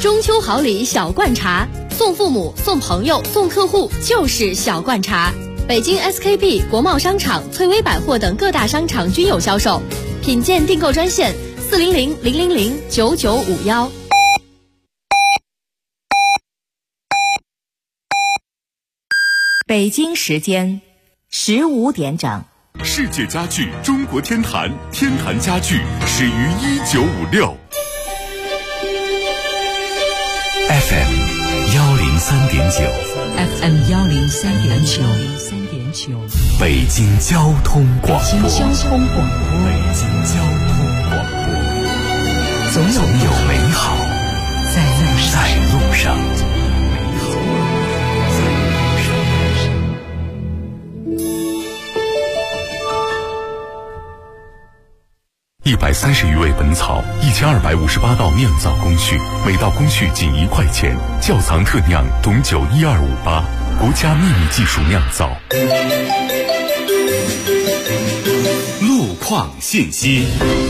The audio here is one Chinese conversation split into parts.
中秋好礼小罐茶，送父母、送朋友、送客户就是小罐茶。北京 SKP、国贸商场、翠微百货等各大商场均有销售。品鉴订购专线400-000-9951。 北京时间15点整。 世界家具中国天坛，天坛家具始于1956。FM 103.9，FM 103.9， 北京交通广播， 北京交通广播，总有美好在路上。 130余味本草，1258道酿造工序，每道工序仅1块钱。窖藏特酿董酒12588，国家秘密技术酿造。路况信息。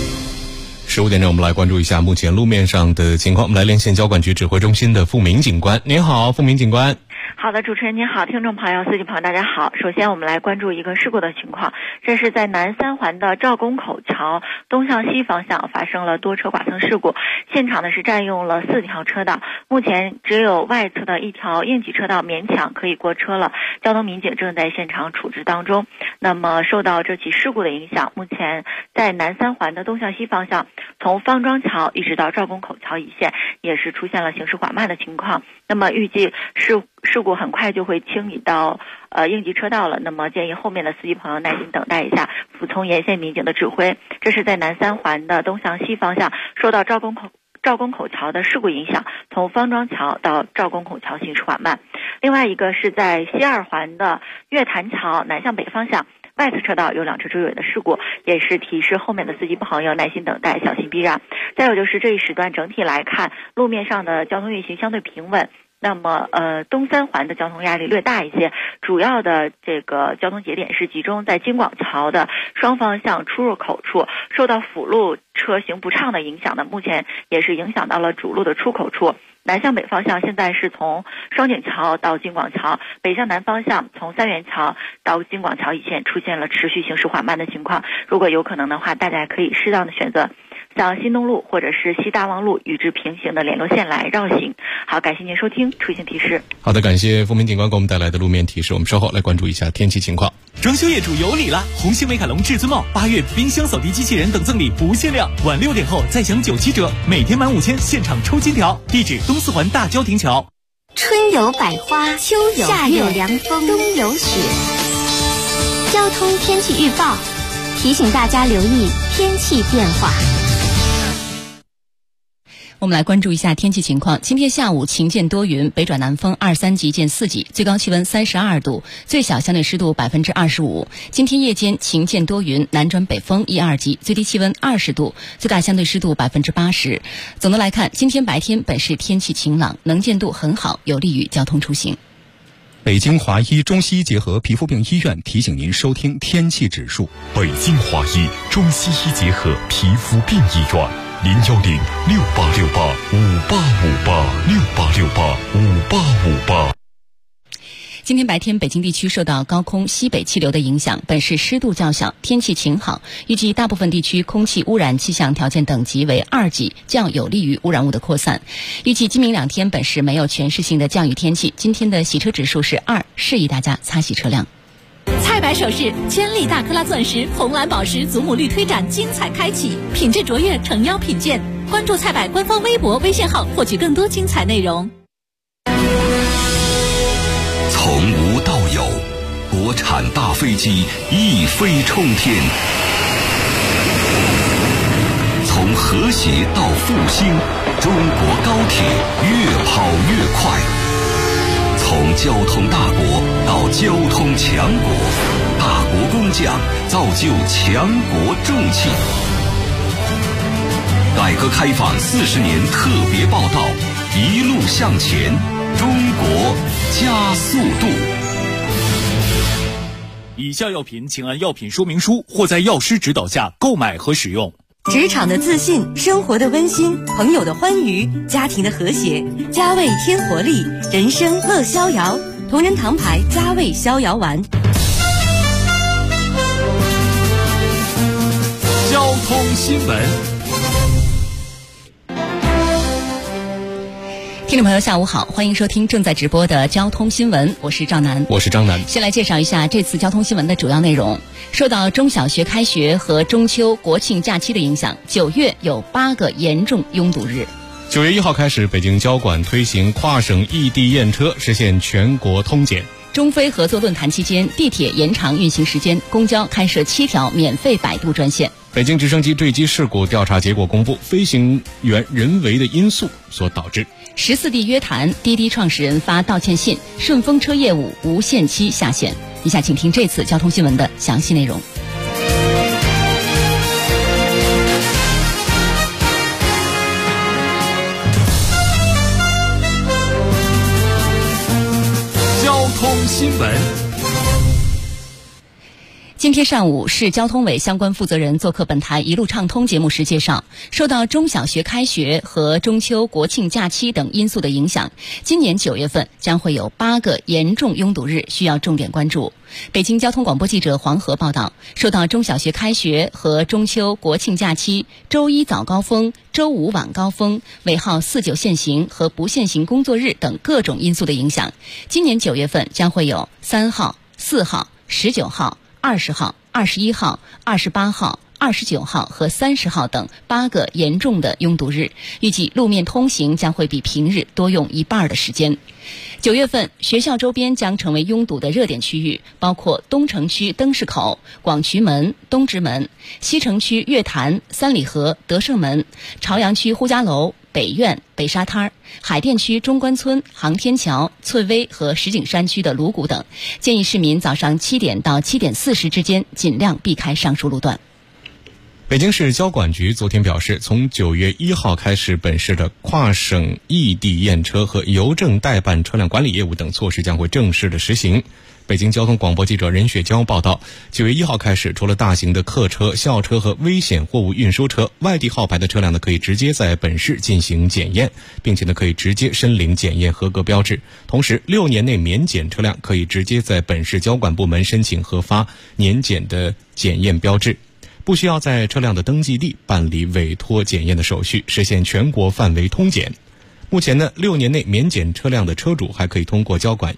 15点整，我们来关注一下目前路面上的情况。我们来连线交管局指挥中心的付明警官。您好，付明警官。 好的，主持人您好，听众朋友、司机朋友大家好。首先我们来关注一个事故的情况，这是在南三环的赵公口桥东向西方向发生了多车剐蹭事故，现场呢是占用了4条车道，目前只有外侧的一条应急车道勉强可以过车了，交通民警正在现场处置当中。那么受到这起事故的影响，目前在南三环的东向西方向，从方庄桥一直到赵公口桥一线也是出现了行驶缓慢的情况。那么预计事故很快就会清理到应急车道了，那么建议后面的司机朋友耐心等待一下，服从沿线民警的指挥。这是在南三环的东向西方向，受到赵公口桥的事故影响，从方庄桥到赵公口桥行驶缓慢。另外一个是在西二环的月坛桥南向北方向，外侧车道有2车追尾的事故，也是提示后面的司机朋友耐心等待，小心避让。再有就是这一时段整体来看，路面上的交通运行相对平稳。那么东三环的交通压力略大一些，主要的这个交通节点是集中在京广桥的双方向出入口处，受到辅路车行不畅的影响呢，目前也是影响到了主路的出口处。南向北方向现在是从双井桥到京广桥，北向南方向从三元桥到京广桥一线出现了持续行驶缓慢的情况，如果有可能的话，大家可以适当的选择像新东路或者是西大望路与之平行的联络线来绕行。好，感谢您收听出行提示。 好的，感谢付明警官给我们带来的路面提示。我们稍后来关注一下天气情况。 装修业主有礼了，红星美凯龙至尊帽8月冰箱扫地机器人等赠礼不限量，晚6点后再享97折，每天满5000现场抽金条。地址东四环大郊亭桥。 春有百花，秋有夏有凉风，冬有雪。交通天气预报提醒大家留意天气变化。 我们来关注一下天气情况。今天下午晴见多云，北转南风2-3级见4级，最高气温32度，最小相对湿度25%。今天夜间晴见多云，南转北风1-2级，最低气温20度，最大相对湿度80%。总的来看，今天白天本市天气晴朗，能见度很好，有利于交通出行。 北京华医中西医结合皮肤病医院提醒您收听天气指数。 北京华医中西医结合皮肤病医院，010-6868-5858，6868-5858。 今天白天，北京地区受到高空西北气流的影响，本市湿度较小，天气晴好，预计大部分地区空气污染气象条件等级为2级，较有利于污染物的扩散。预计今明2天本市没有全市性的降雨天气，今天的洗车指数是2，适宜大家擦洗车辆。 菜百首饰千粒大克拉钻石、红蓝宝石祖母绿推展精彩开启，品质卓越，诚邀品鉴。关注菜百官方微博、微信号，获取更多精彩内容。 从无到有，国产大飞机一飞冲天；从和谐到复兴，中国高铁越跑越快；从交通大国到交通强国，大国工匠造就强国重器。改革开放40年特别报道，一路向前，中国加速度。 以下药品请按药品说明书或在药师指导下购买和使用。 职场的自信，生活的温馨，朋友的欢愉，家庭的和谐，佳味添活力，人生乐逍遥。同仁堂牌佳味逍遥丸。 交通新闻。 听众朋友下午好，欢迎收听正在直播的交通新闻，我是赵楠。 我是张楠。 先来介绍一下这次交通新闻的主要内容。受到中小学开学和中秋国庆假期的影响，9月有8个严重拥堵日。 9月1号开始，北京交管推行跨省异地验车，实现全国通检。 中非合作论坛期间，地铁延长运行时间，公交开设7条免费摆渡专线。 北京直升机坠机事故调查结果公布，飞行员人为的因素所导致。 14地约谈，滴滴创始人发道歉信，顺风车业务无限期下线。以下请听这次交通新闻的详细内容。 交通新闻。 今天上午，市交通委相关负责人做客本台一路畅通节目时介绍，受到中小学开学和中秋国庆假期等因素的影响，今年9月份将会有8个严重拥堵日需要重点关注。北京交通广播记者黄河报道，受到中小学开学和中秋国庆假期、周一早高峰、周五晚高峰、尾号49限行和不限行工作日等各种因素的影响，今年9月份将会有3号、4号、19号、20号、21号、28号、29号和30号等8个严重的拥堵日，预计路面通行将会比平日多用1半的时间。9月份，学校周边将成为拥堵的热点区域，包括东城区灯市口、广渠门、东直门；西城区月坛、三里河、德胜门；朝阳区呼家楼、北苑、北沙滩；海淀区中关村、航天桥、翠微和石景山区的鲁谷等。建议市民早上7点到7点40之间尽量避开上述路段。 北京市交管局昨天表示，从9月1号开始，本市的跨省异地验车和邮政代办车辆管理业务等措施将会正式的实行。北京交通广播记者任雪娇报道，9月1号开始，除了大型的客车、校车和危险货物运输车，外地号牌的车辆可以直接在本市进行检验，并且可以直接申领检验合格标志。同时，6年内免检车辆可以直接在本市交管部门申请核发年检的检验标志，不需要在车辆的登记地办理委托检验的手续，实现全国范围通检。目前6年内免检车辆的车主还可以通过交管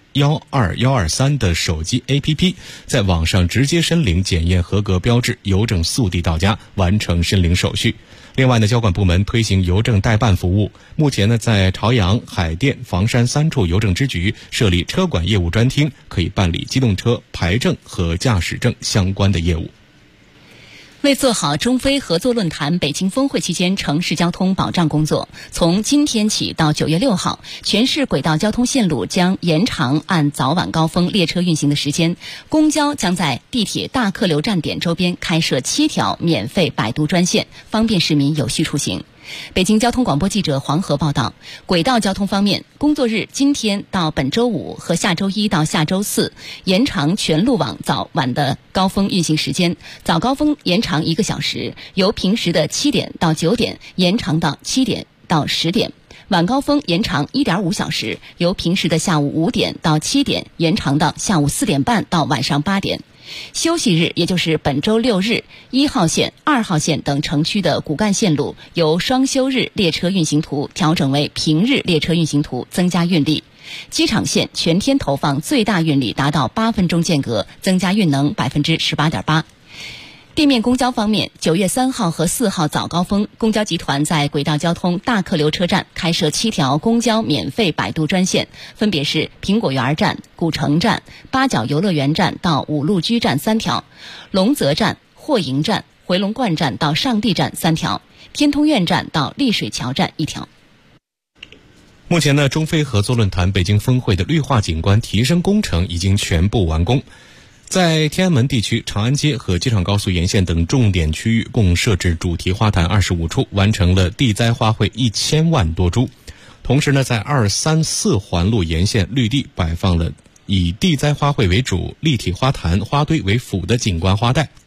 12123的手机 APP， 在网上直接申领检验合格标志，邮政速递到家，完成申领手续。另外交管部门推行邮政代办服务，目前在朝阳、海淀、房山3处邮政支局设立车管业务专厅，可以办理机动车牌证和驾驶证相关的业务。 为做好中非合作论坛北京峰会期间城市交通保障工作，从今天起到9月6号，全市轨道交通线路将延长按早晚高峰列车运行的时间，公交将在地铁大客流站点周边开设7条免费摆渡专线，方便市民有序出行。北京交通广播记者黄河报道，轨道交通方面，工作日今天到本周五和下周一到下周四延长全路网早晚的高峰运行时间，早高峰延长1个小时，由平时的7点到9点延长到7点到10点，晚高峰延长1.5小时，由平时的下午5点到7点延长到下午4点半到晚上8点。休息日，也就是本周6日，1号线、2号线等城区的骨干线路由双休日列车运行图调整为平日列车运行图，增加运力。机场线全天投放最大运力达到8分钟间隔，增加运能 18.8%。地面公交方面，9月3号和4号早高峰，公交集团在轨道交通大客流车站开设7条公交免费摆渡专线，分别是苹果园站、古城站、八角游乐园站到五路居站3条，龙泽站、霍营站、回龙观站到上地站3条，天通苑站到丽水桥站1条。 目前中非合作论坛北京峰会的绿化景观提升工程已经全部完工。在天安门地区、长安街和机场高速沿线等重点区域共设置主题花坛25处，完成了地栽花卉1000万多株。同时在2、3、4环路沿线绿地摆放了以地栽花卉为主、立体花坛、花堆为辅的景观花带。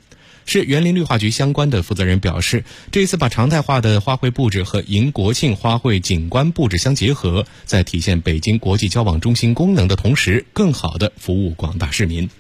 市园林绿化局相关的负责人表示，这次把常态化的花卉布置和迎国庆花卉景观布置相结合，在体现北京国际交往中心功能的同时，更好地服务广大市民。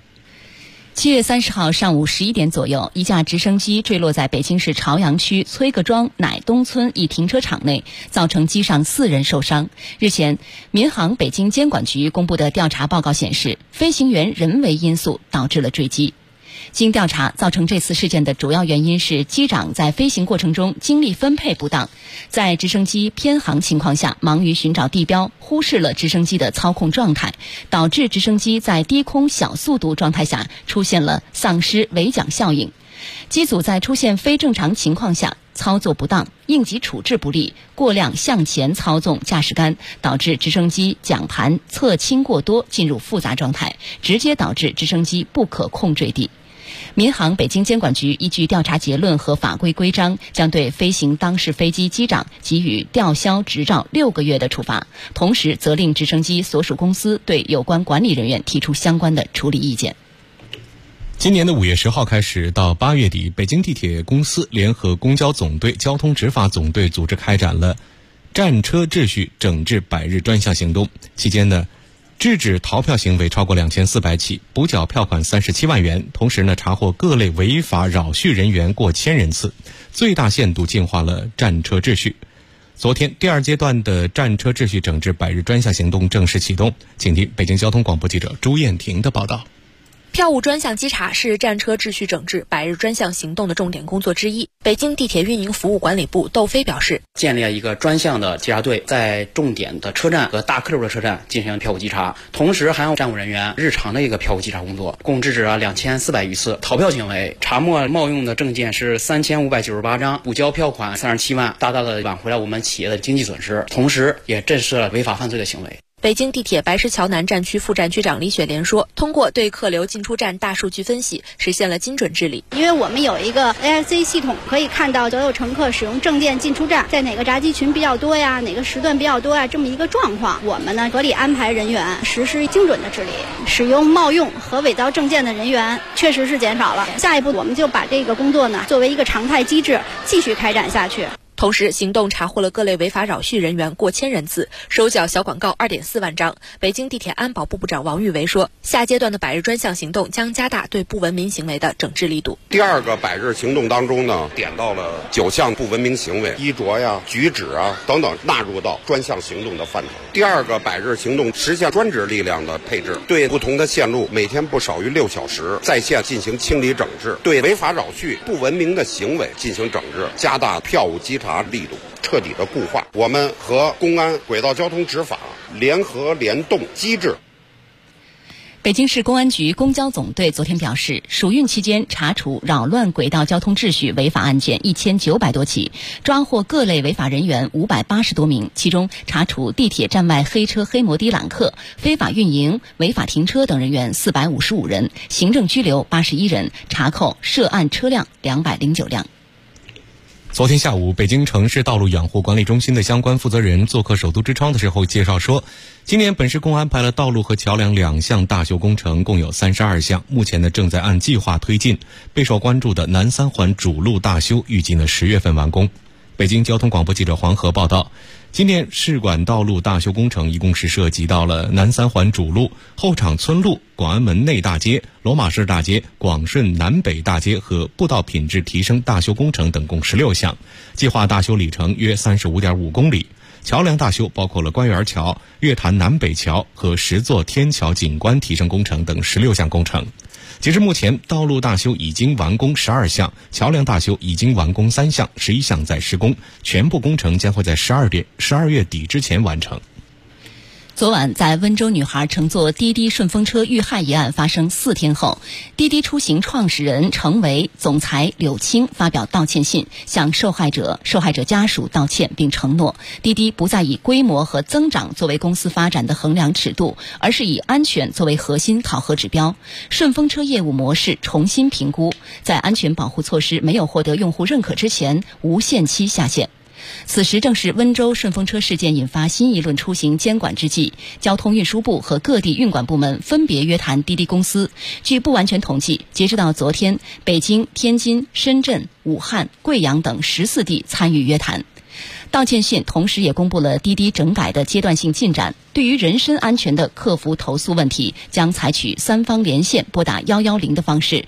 7月30号上午11点左右，一架直升机坠落在北京市朝阳区崔各庄乃东村一停车场内，造成机上4人受伤。日前，民航北京监管局公布的调查报告显示，飞行员人为因素导致了坠机。经调查，造成这次事件的主要原因是机长在飞行过程中精力分配不当，在直升机偏航情况下忙于寻找地标，忽视了直升机的操控状态，导致直升机在低空小速度状态下出现了丧失尾桨效应。机组在出现非正常情况下操作不当，应急处置不力，过量向前操纵驾驶杆，导致直升机桨盘侧倾过多，进入复杂状态，直接导致直升机不可控坠地。民航北京监管局依据调查结论和法规规章，将对飞行当事飞机机长给予吊销执照6个月的处罚，同时责令直升机所属公司对有关管理人员提出相关的处理意见。 今年的5月10号开始到8月底，北京地铁公司联合公交总队、交通执法总队组织开展了战车秩序整治100日专项行动。期间呢，制止逃票行为超过2400起，补缴票款37万元，同时呢，查获各类违法扰序人员过1000人次，最大限度净化了战车秩序。昨天，第2阶段的战车秩序整治100日专项行动正式启动。请听北京交通广播记者朱艳婷的报道。 票务专项稽查是战车秩序整治100日专项行动的重点工作之一。北京地铁运营服务管理部窦飞表示， 建立了一个专项的稽查队，在重点的车站和大客流的车站进行票务稽查，同时还有站务人员日常的一个票务稽查工作，共制止了2400余次逃票行为，查没冒用的证件是3598张，补交票款37万，大大的挽回了我们企业的经济损失，同时也震慑了违法犯罪的行为。 北京地铁白石桥南站区副站区长李雪莲说，通过对客流进出站大数据分析，实现了精准治理。 因为我们有一个 AIC 系统，可以看到所有乘客使用证件进出站，在哪个闸机群比较多呀，哪个时段比较多呀，这么一个状况，我们呢合理安排人员，实施精准的治理，使用冒用和伪造证件的人员确实是减少了。下一步我们就把这个工作呢作为一个常态机制继续开展下去。 同时，行动查获了各类违法扰序人员过1000人次，收缴小广告2.4万张。北京地铁安保部部长王玉维说，下阶段的100日专项行动将加大对不文明行为的整治力度。 第2个100日行动当中呢，点到了9项不文明行为，衣着呀、举止啊等等纳入到专项行动的范畴。第2个100日行动实现专职力量的配置，对不同的线路每天不少于6小时在线进行清理整治，对违法扰序、不文明的行为进行整治，加大票务稽查力度，彻底的固化。我们和公安、轨道交通执法联合联动机制。 北京市公安局公交总队昨天表示，暑运期间查处扰乱轨道交通秩序违法案件1900多起，抓获各类违法人员580多名，其中查处地铁站外黑车黑摩的揽客、非法运营、违法停车等人员455人，行政拘留81人，查扣涉案车辆209辆。 昨天下午，北京城市道路养护管理中心的相关负责人做客首都之窗的时候介绍说，今年本市共安排了道路和桥梁2项大修工程，共有32项，目前呢正在按计划推进。备受关注的南3环主路大修预计呢10月份完工。北京交通广播记者黄河报道，今年市管道路大修工程一共是涉及到了南3环主路、后厂村路、广安门内大街、罗马市大街、广顺南北大街和步道品质提升大修工程等共16项，计划大修里程约35.5公里。桥梁大修包括了官园桥、月坛南北桥和10座天桥景观提升工程等16项工程。截至目前，道路大修已经完工12项，桥梁大修已经完工3项，11项在施工，全部工程将会在12月底之前完成。 昨晚，在温州女孩乘坐滴滴顺风车遇害一案发生4天后，滴滴出行创始人程维、总裁柳青发表道歉信，向受害者家属道歉，并承诺滴滴不再以规模和增长作为公司发展的衡量尺度，而是以安全作为核心考核指标。顺风车业务模式重新评估，在安全保护措施没有获得用户认可之前，无限期下线。 此时正是温州顺风车事件引发新一轮出行监管之际，交通运输部和各地运管部门分别约谈滴滴公司。据不完全统计，截止到昨天，北京、天津、深圳、武汉、贵阳等14地参与约谈。道歉信同时也公布了滴滴整改的阶段性进展。对于人身安全的客服投诉问题，将采取3方连线拨打110的方式，